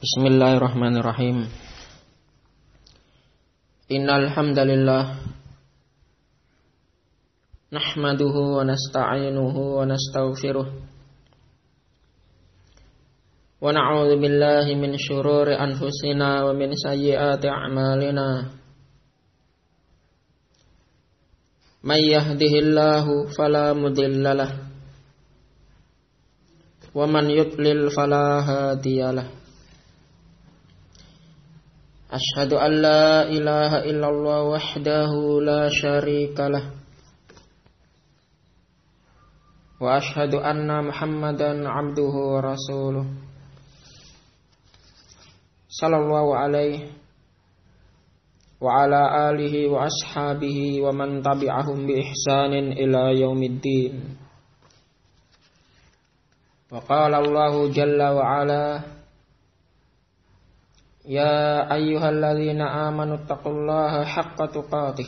Bismillahirrahmanirrahim. Innal hamdalillah nahmaduhu wa nasta'inuhu wa nastaghfiruh wa na'udzu billahi min syururi anfusina wa min sayyiati a'malina. May yahdihillahu fala mudhillalah wa man yudlil fala hadiyalah. Asyhadu an la ilaha illallah wahdahu la syarikalah wa asyhadu anna Muhammadan abduhu wa rasuluh sallallahu alaihi wa ala alihi wa ashabihi wa man tabi'ahum bi ihsanin ila yaumiddin. Wa qala Allahu jalla wa ala: Ya ayyuhalladzina amanu taqullaha haqqa tuqatih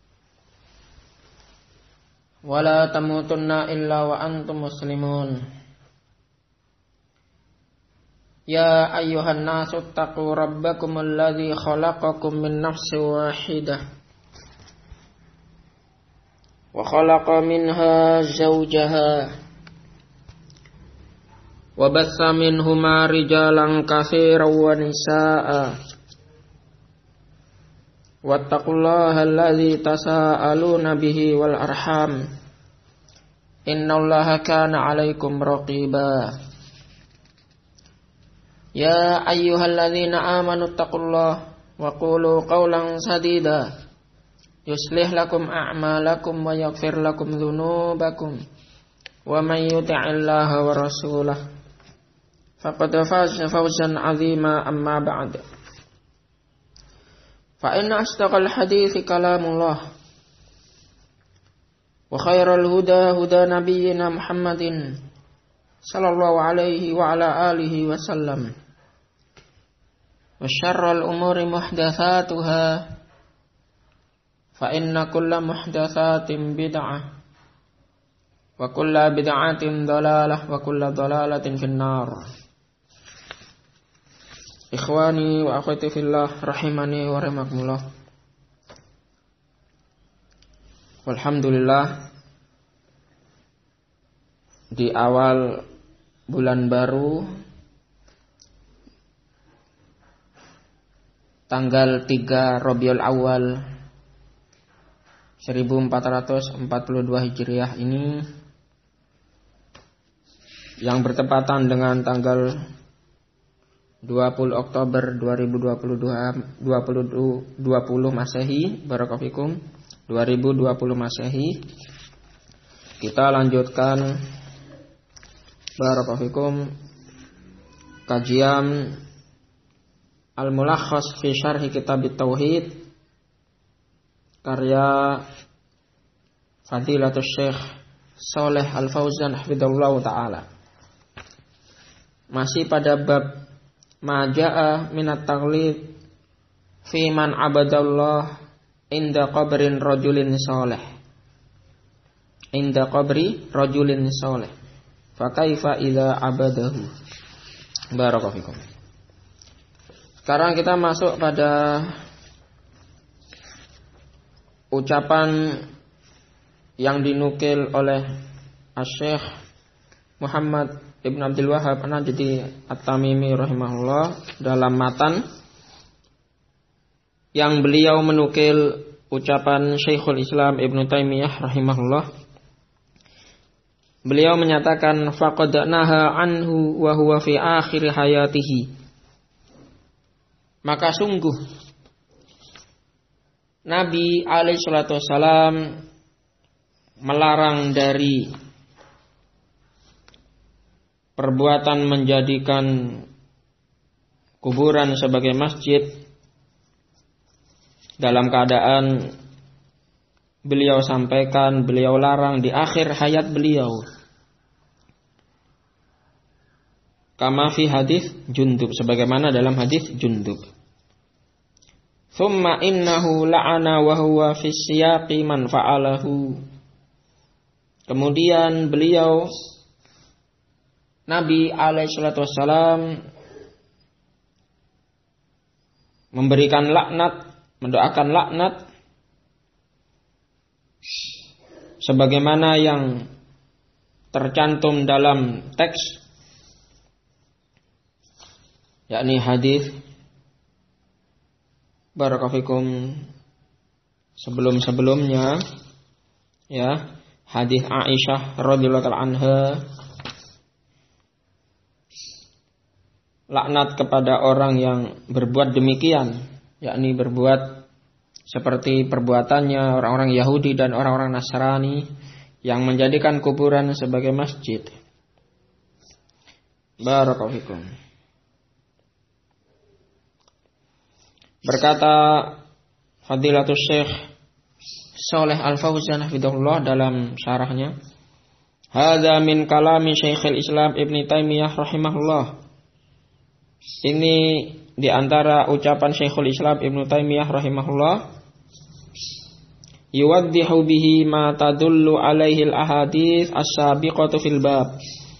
wa la tamutunna illa wa antum muslimun. Ya ayyuhan nasu taqu rabbakumul ladzi khalaqakum min nafsin wahidah wa khalaqa minha zawjaha wa bassa minhuma rijalan katsiran wa nisaa'a wattaqullaha allazi tasaaluna bihi wal arham innallaha kana 'alaikum raqiba. Ya ayyuhalladzina amanu taqullaha wa qulu qawlan sadida yuslih lakum a'malakum wa yaghfir lakum dhunubakum wa man yuti'illaha wa rasulahu faqad faza fawzan 'azima. Amma ba'd. Fa inna asdaqal hadithi kalamullah wa khairal huda huda nabiyyina Muhammadin sallallahu alaihi wa ala alihi wa sallam wa syarral umuri muhdatsatuha fa inna kulla muhdatsatin bid'ah wa kulla bid'atin dhalalah wa kulla dhalalatin finnar. Ikhwani wa akhwati fillah rahimani wa rahimakumullah. Alhamdulillah, di awal bulan baru tanggal 3 Rabiul Awal 1442 Hijriah ini yang bertepatan dengan tanggal 20 Oktober 2020 Masehi, barakallahu 2020 Masehi, kita lanjutkan barakallahu kajian Al-Mulakhas fi Syarh Kitab Tauhid karya Fadilatul Syekh Shalih Al-Fauzan hafizallahu taala. Masih pada bab Maja'a minat taghlid fi man abadallah inda qabrin rajulin salih. Inda qabri rajulin salih. Fa kaifa idza abadahu. Barakallahu fikum. Sekarang kita masuk pada ucapan yang dinukil oleh Asy-Syaikh Muhammad Ibn Abdul Wahhab An-Najdi At-Tamimi rahimahullah dalam matan yang beliau menukil ucapan Syekhul Islam Ibn Taimiyah rahimahullah. Beliau menyatakan faqad naha anhu wa huwa fi akhir hayatihi. Maka sungguh Nabi alaihi salatu wasalam melarang dari perbuatan menjadikan kuburan sebagai masjid dalam keadaan beliau sampaikan, beliau larang di akhir hayat beliau. Kama fi hadis Jundub, sebagaimana dalam hadis Jundub. Thumma innahu la'ana wa huwa fi siyaqi man fa'alahu. Kemudian beliau Nabi alaihissalatu wassalam memberikan laknat, mendoakan laknat sebagaimana yang tercantum dalam teks, yakni hadis barakallahu sebelum-sebelumnya, ya, hadis Aisyah radhiyallahu anha, laknat kepada orang yang berbuat demikian, yakni berbuat seperti perbuatannya orang-orang Yahudi dan orang-orang Nasrani yang menjadikan kuburan sebagai masjid. Barakallahu fikum. Berkata Fadilatul Syekh Shalih Al-Fauzan hafizahullah dalam syarahnya, hadza min kalami Syekhul Islam Ibnu Taimiyah rahimahullah. Ini di antara ucapan Syekhul Islam Ibnu Taimiyah rahimahullah, yuwaddihu bihi ma tadullu alaihi al-ahadits as-sabiqatu fil bab,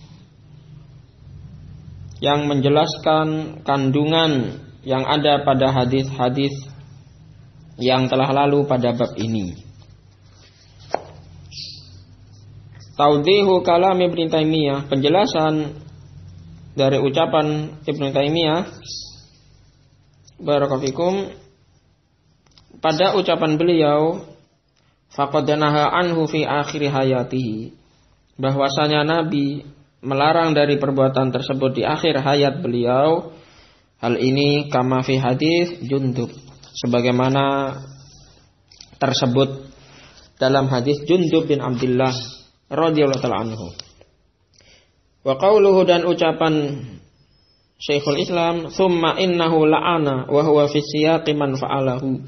yang menjelaskan kandungan yang ada pada hadis-hadis yang telah lalu pada bab ini. Tawdihu kalam Ibnu Taimiyah, penjelasan dari ucapan Ibnu Taimiyah barakallahu fikum pada ucapan beliau, faqad naha anhu fi akhir hayatihi, bahwasanya Nabi melarang dari perbuatan tersebut di akhir hayat beliau. Hal ini kama fi hadis Jundub, sebagaimana tersebut dalam hadis Jundub bin Abdullah radhiyallahu ta'ala anhu. Wa qauluhu, dan ucapan Syekhul Islam, thumma innahu la'ana wa huwa fi siyaqi man fa'alahu.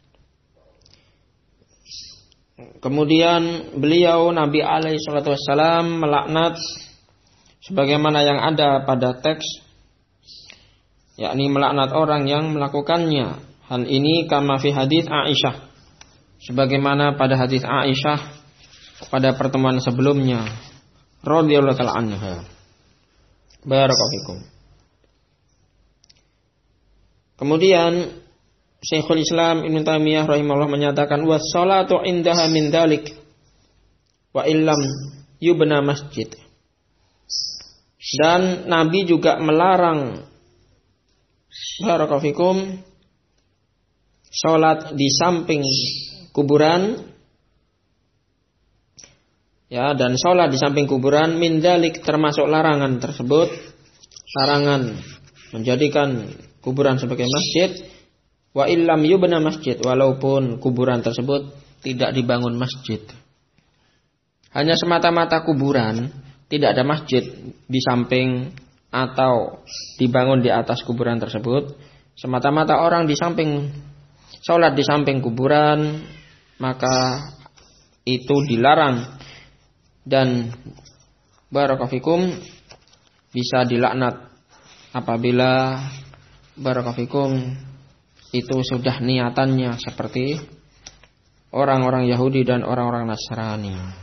Kemudian beliau Nabi alaihi salatu wassalam melaknat sebagaimana yang ada pada teks, yakni melaknat orang yang melakukannya. Hal ini kama fi hadis Aisyah, sebagaimana pada hadis Aisyah pada pertemuan sebelumnya radhiyallahu ta'ala anha. Barakallahu fikum. Kemudian Syekhul Islam Ibnu Taimiyah rahimahullah menyatakan, was-salatu indaha min dzalik wa illam yubna masjid. Dan Nabi juga melarang barakallahu fikum salat di samping kuburan, ya, dan salat di samping kuburan min dzalik, termasuk larangan tersebut, larangan menjadikan kuburan sebagai masjid, wa illam yubna masjid, walaupun kuburan tersebut tidak dibangun masjid. Hanya semata-mata kuburan, tidak ada masjid di samping atau dibangun di atas kuburan tersebut, semata-mata orang di samping, salat di samping kuburan, maka itu dilarang dan barakallahu fikum bisa dilaknat apabila barakallahu fikum itu sudah niatannya seperti orang-orang Yahudi dan orang-orang Nasrani.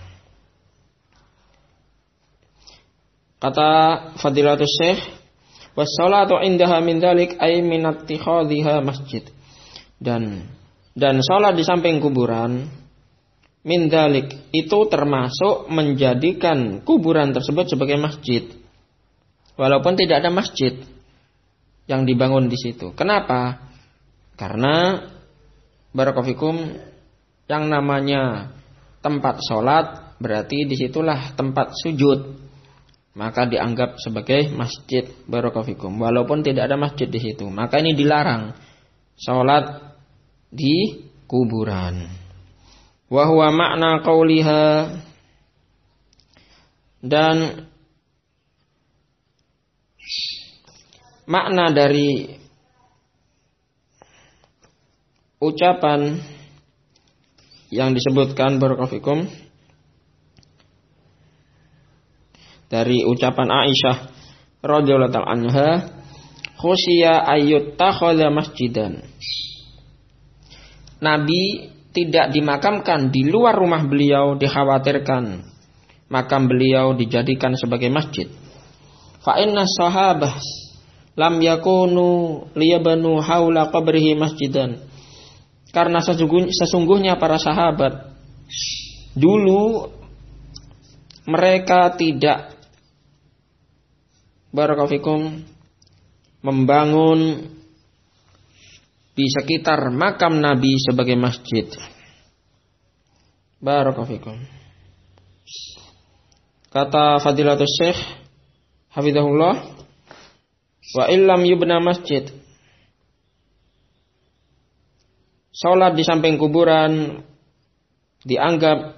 Kata Fadilatul Syekh, was-salatu indaha min dzalik ay min ittikhadhiha masjid. Dan salat di samping kuburan min dzalik itu termasuk menjadikan kuburan tersebut sebagai masjid, walaupun tidak ada masjid yang dibangun di situ. Kenapa? Karena barakallahu fikum yang namanya tempat salat berarti disitulah tempat sujud, maka dianggap sebagai masjid barakallahu fikum, walaupun tidak ada masjid di situ. Maka ini dilarang salat di kuburan. Wa huwa makna qauliha, dan makna dari ucapan yang disebutkan barakallahu fikum dari ucapan Aisyah radhiyallahu ta'ala anha, khusya ayyuttakhadha masjidan. Nabi tidak dimakamkan di luar rumah beliau, dikhawatirkan makam beliau dijadikan sebagai masjid. Fa inna sahabah lam yakunu liyabanu haula qabrihi masjidan. Karena sesungguhnya para sahabat dulu mereka tidak barakallahu fikum membangun di sekitar makam Nabi sebagai masjid. Barakallahu fikum. Kata Fadilatul Syekh hafizahullah, wa illam yubna masjid, salat di samping kuburan dianggap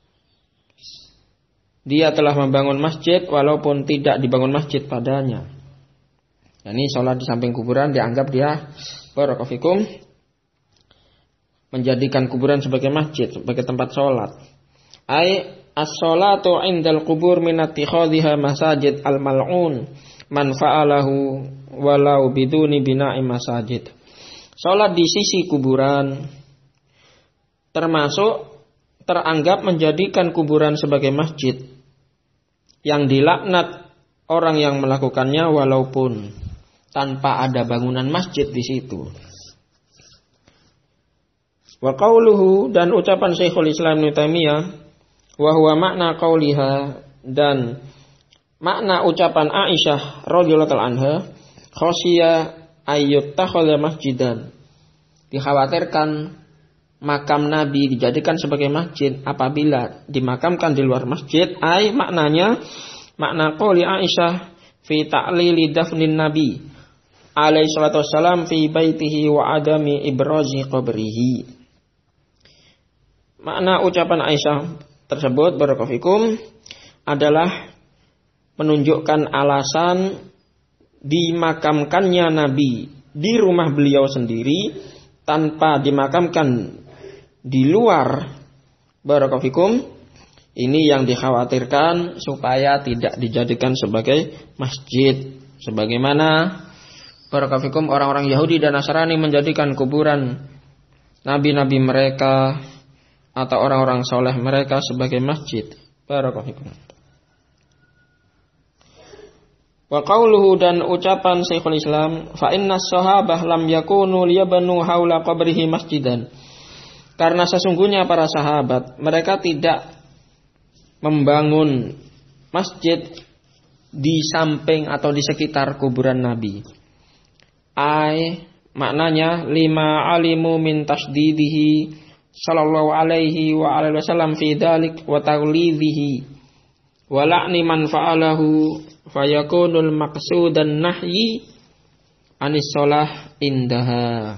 dia telah membangun masjid walaupun tidak dibangun masjid padanya. Ini salat di samping kuburan dianggap dia barakallahu fikum menjadikan kuburan sebagai masjid, sebagai tempat salat. Ai as-salatu 'indal qubur min ittikhadhiha masajid al-mal'un man fa'alahu walau biduni bina'i masajid. Salat di sisi kuburan termasuk teranggap menjadikan kuburan sebagai masjid yang dilaknat orang yang melakukannya walaupun tanpa ada bangunan masjid di situ. Wa qauluhu, dan ucapan Syekhul Islam Ibnu Taimiyah, wa huwa makna qauliha, dan makna ucapan Aisyah radhiyallahu anha, khasyiya ayyuttakhadha masjidan. Dikhawatirkan makam Nabi dijadikan sebagai masjid apabila dimakamkan di luar masjid. Ai maknanya makna qauli Aisyah fi ta'lili dafnin Nabi alaihi salatu wassalam fi baitihi wa adami ibrazi qabrihi. Makna ucapan Aisyah tersebut barakallahu fikum adalah menunjukkan alasan dimakamkannya Nabi di rumah beliau sendiri tanpa dimakamkan di luar barakallahu fikum. Ini yang dikhawatirkan supaya tidak dijadikan sebagai masjid, sebagaimana barakallahu fikum orang-orang Yahudi dan Nasrani menjadikan kuburan nabi-nabi mereka atau orang-orang soleh mereka sebagai masjid. Barakallahu fikum. Wa qauluhu, dan ucapan Syekhul Islam, fa innas sahabah lam yakunu liyabnu haula qabrihi masjidan. Karena sesungguhnya para sahabat mereka tidak membangun masjid di samping atau di sekitar kuburan Nabi. Ai maknanya lima alimu min tasdidihi sallallahu alaihi wa alihi wasallam fi dzalik wa taghlizihi wa la'ni man fa'alahu fayakunul maqsudan nahyi anis shalah indaha.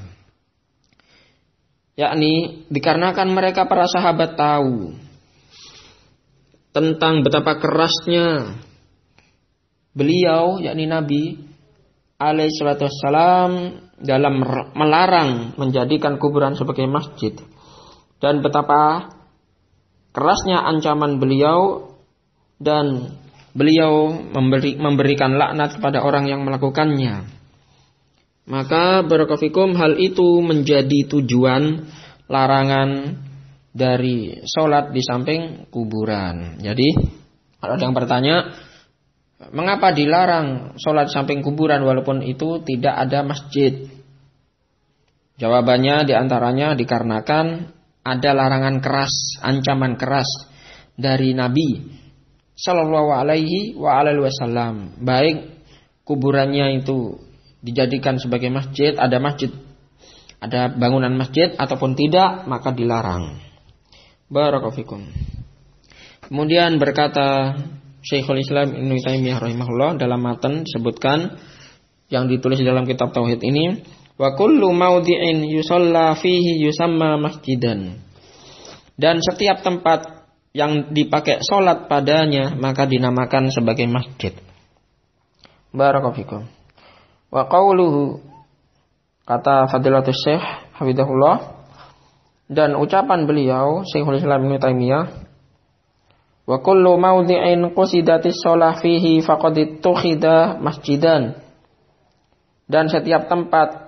Yakni dikarenakan mereka para sahabat tahu tentang betapa kerasnya beliau, yakni Nabi alaihi salatu wassalam, dalam melarang menjadikan kuburan sebagai masjid, dan betapa kerasnya ancaman beliau, dan beliau memberikan laknat kepada orang yang melakukannya. Maka barakallahu fikum, hal itu menjadi tujuan larangan dari sholat di samping kuburan. Jadi kalau ada yang bertanya, mengapa dilarang sholat di samping kuburan walaupun itu tidak ada masjid? Jawabannya diantaranya dikarenakan ada larangan keras, ancaman keras dari Nabi Sallallahu alaihi wa alihi wasallam. Baik kuburannya itu dijadikan sebagai masjid, ada bangunan masjid ataupun tidak, maka dilarang. Barakallahu fikum. Kemudian berkata Syekhul Islam Ibnu Taimiyah rahimahullah dalam matan disebutkan yang ditulis dalam kitab tauhid ini, wa kullu maudhi'in yusalla fihi yusamma masjidan. Dan setiap tempat yang dipakai salat padanya maka dinamakan sebagai masjid. Barakallahu fikum. Wa qauluhu, kata Fadilatul Syekh hafizahullah, dan ucapan beliau Syekhul Islam Ibnu Taimiyah, wa kullu maudhi'in qusidatis shalah fihi faqad ittukhida masjidan. Dan setiap tempat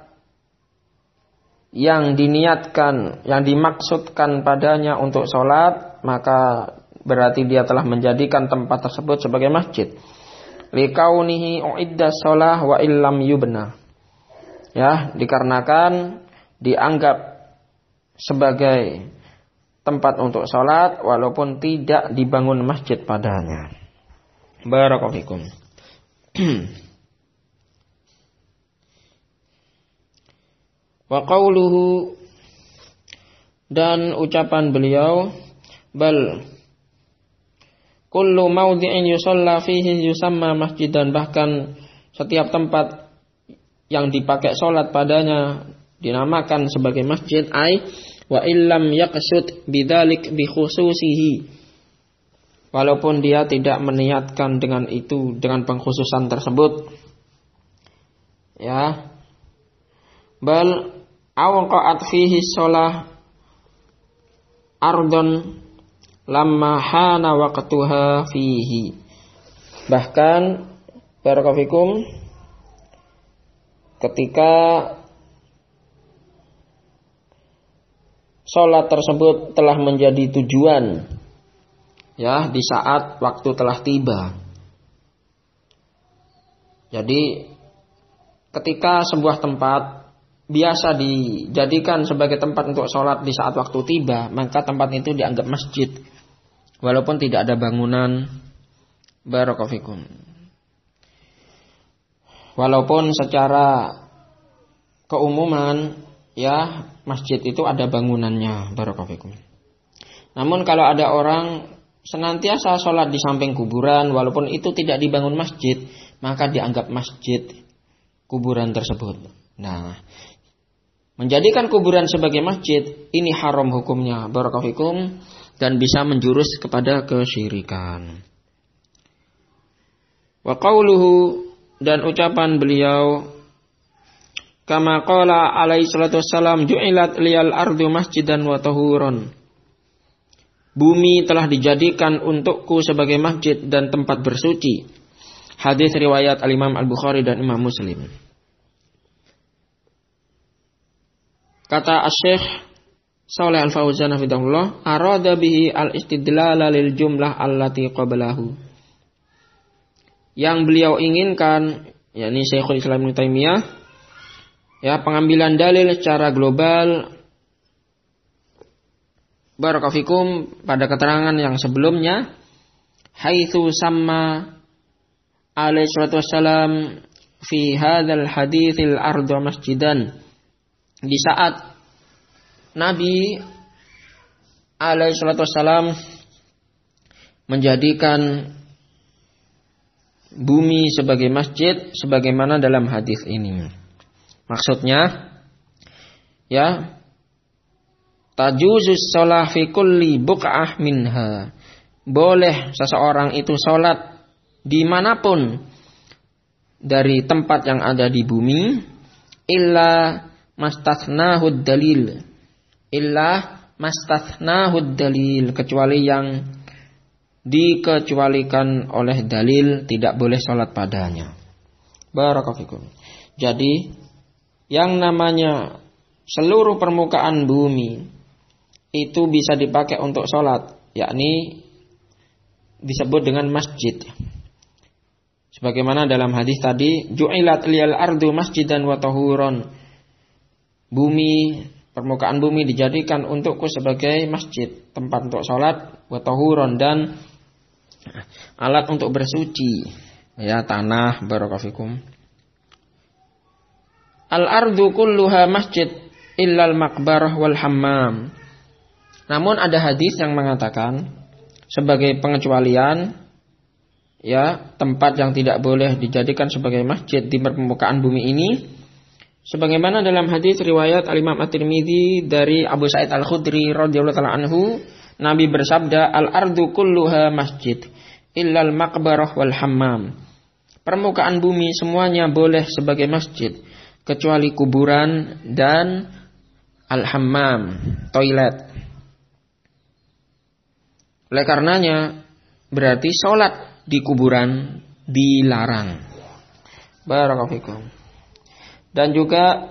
yang diniatkan, yang dimaksudkan padanya untuk sholat, maka berarti dia telah menjadikan tempat tersebut sebagai masjid. Likaunihi uidda shalah wa illam yubna. Ya, dikarenakan dianggap sebagai tempat untuk salat walaupun tidak dibangun masjid padanya. Barakallahu fikum. Wa qauluhu, dan ucapan beliau, bal kullu mawdi'in yusalla fihi yusamma masjidan, bahkan setiap tempat yang dipakai salat padanya dinamakan sebagai masjid. Ai wa illam yaqsud bidzalik bi khususihi, walaupun dia tidak meniatkan dengan itu, dengan pengkhususan tersebut. Ya, bal awqa'at fihi shalah ardon lamma hana waqtuha fihi. Bahkan barakallahu fikum, ketika salat tersebut telah menjadi tujuan, ya, di saat waktu telah tiba. Jadi ketika sebuah tempat biasa dijadikan sebagai tempat untuk sholat di saat waktu tiba, maka tempat itu dianggap masjid walaupun tidak ada bangunan. Barakallahu fikum. Walaupun secara keumuman, ya, masjid itu ada bangunannya. Barakallahu fikum. Namun kalau ada orang senantiasa sholat di samping kuburan walaupun itu tidak dibangun masjid, maka dianggap masjid kuburan tersebut. Nah, menjadikan kuburan sebagai masjid ini haram hukumnya. Barakallahu fikum, dan bisa menjurus kepada kesyirikan. Wa qauluhu, dan ucapan beliau, kama qala alaihi salatu wassalam, ju'ilat liyal ardu masjidan wa tahuran. Bumi telah dijadikan untukku sebagai masjid dan tempat bersuci. Hadis riwayat Al-Imam Al-Bukhari dan Imam Muslim. Kata Asy-Syaikh Shalih Al-Fauzan hafizahullah, arada bihi al-istidlal lil jumlah allati qablahu. Yang beliau inginkan, yakni Syekhul Islam Ibnu Taimiyah, ya, pengambilan dalil secara global, barakallahu fikum, pada keterangan yang sebelumnya, haitsu samma alaihi salatu wassalam fi hadzal haditsil ardu masjidan. Di saat Nabi alaihi salatu wassalam menjadikan bumi sebagai masjid sebagaimana dalam hadis ini. Maksudnya, ya, tajuzus shalah fi kulli buq'ah minha. Boleh seseorang itu salat dimanapun dari tempat yang ada di bumi, illa mastathnahud dalil. Illa mastathnahud dalil, kecuali yang dikecualikan oleh dalil, tidak boleh salat padanya. Barakallahu fikum. Jadi yang namanya seluruh permukaan bumi itu bisa dipakai untuk salat, yakni disebut dengan masjid. Sebagaimana dalam hadis tadi, ju'ilat liyal ardu masjidan wa tahuran. Bumi, permukaan bumi dijadikan untukku sebagai masjid, tempat untuk salat, wa tahuran, dan alat untuk bersuci, ya, tanah. Barakallahu fikum. Al-ardu kulluha masjid illal maqbarah wal hammam. Namun ada hadis yang mengatakan sebagai pengecualian, ya, tempat yang tidak boleh dijadikan sebagai masjid di permukaan bumi ini, sebagaimana dalam hadis riwayat Al-Imam At-Tirmidzi dari Abu Sa'id Al-Khudri radhiyallahu taala anhu, Nabi bersabda, al-ardu kulluha masjid illal maqbarah wal hammam. Permukaan bumi semuanya boleh sebagai masjid kecuali kuburan dan al-hammam, toilet. Oleh karenanya berarti sholat di kuburan dilarang. Barakallahu fikum. Dan juga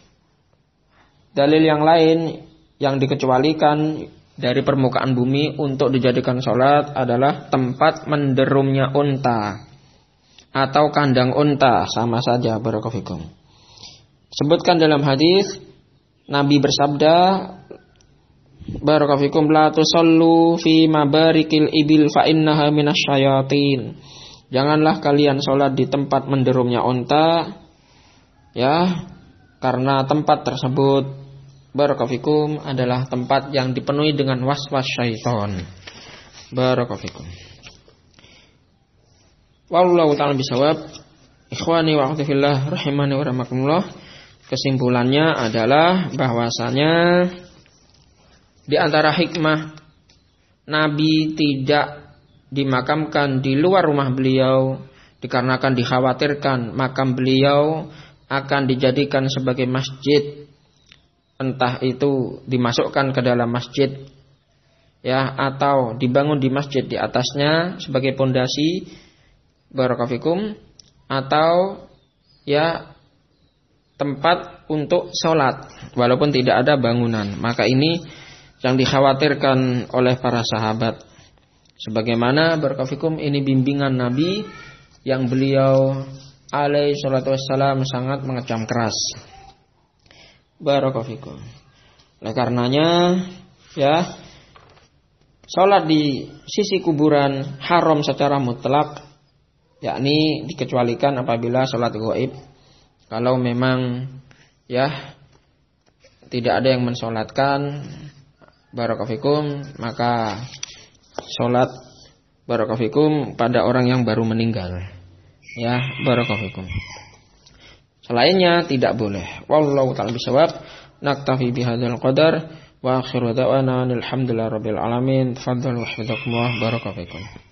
dalil yang lain yang dikecualikan dari permukaan bumi untuk dijadikan sholat adalah tempat menderumnya unta. atau kandang unta, sama saja. Barakallahu fikum. Sebutkan dalam hadis Nabi bersabda, barakallahu fikum, la tusallu fi mabarikil ibil fa innaha minasyayatin. Janganlah kalian sholat di tempat menderumnya unta, ya, karena tempat tersebut, barakallahu fikum, adalah tempat yang dipenuhi dengan waswas syaitan. Barakallahu fikum. Wallahu ta'ala bisawab. Ikhwani wa akhwati fillah rahimani wa rahmakumullah. Kesimpulannya adalah bahwasanya di antara hikmah Nabi tidak dimakamkan di luar rumah beliau dikarenakan dikhawatirkan makam beliau akan dijadikan sebagai masjid, entah itu dimasukkan ke dalam masjid, ya, atau dibangun di masjid di atasnya sebagai pondasi, barakallahu fikum, atau ya tempat untuk sholat walaupun tidak ada bangunan. Maka ini yang dikhawatirkan oleh para sahabat. Sebagaimana barakallahu fikum ini bimbingan Nabi yang beliau alaihi salatu wassalam sangat mengecam keras. Barakallahu fikum. Oleh karenanya ya, sholat di sisi kuburan haram secara mutlak, yakni dikecualikan apabila sholat gaib. Kalau memang ya tidak ada yang mensolatkan, barakallahu fikum, maka sholat barakallahu fikum pada orang yang baru meninggal, ya, barakallahu fikum. Selainnya tidak boleh. Wallahu ta'ala bisawab. Naktafi bihadzal qadar wa akhiru da'wana alhamdulillahi rabbil alamin. Tafadhalu wa hafizakumullah. Barakallahu fikum.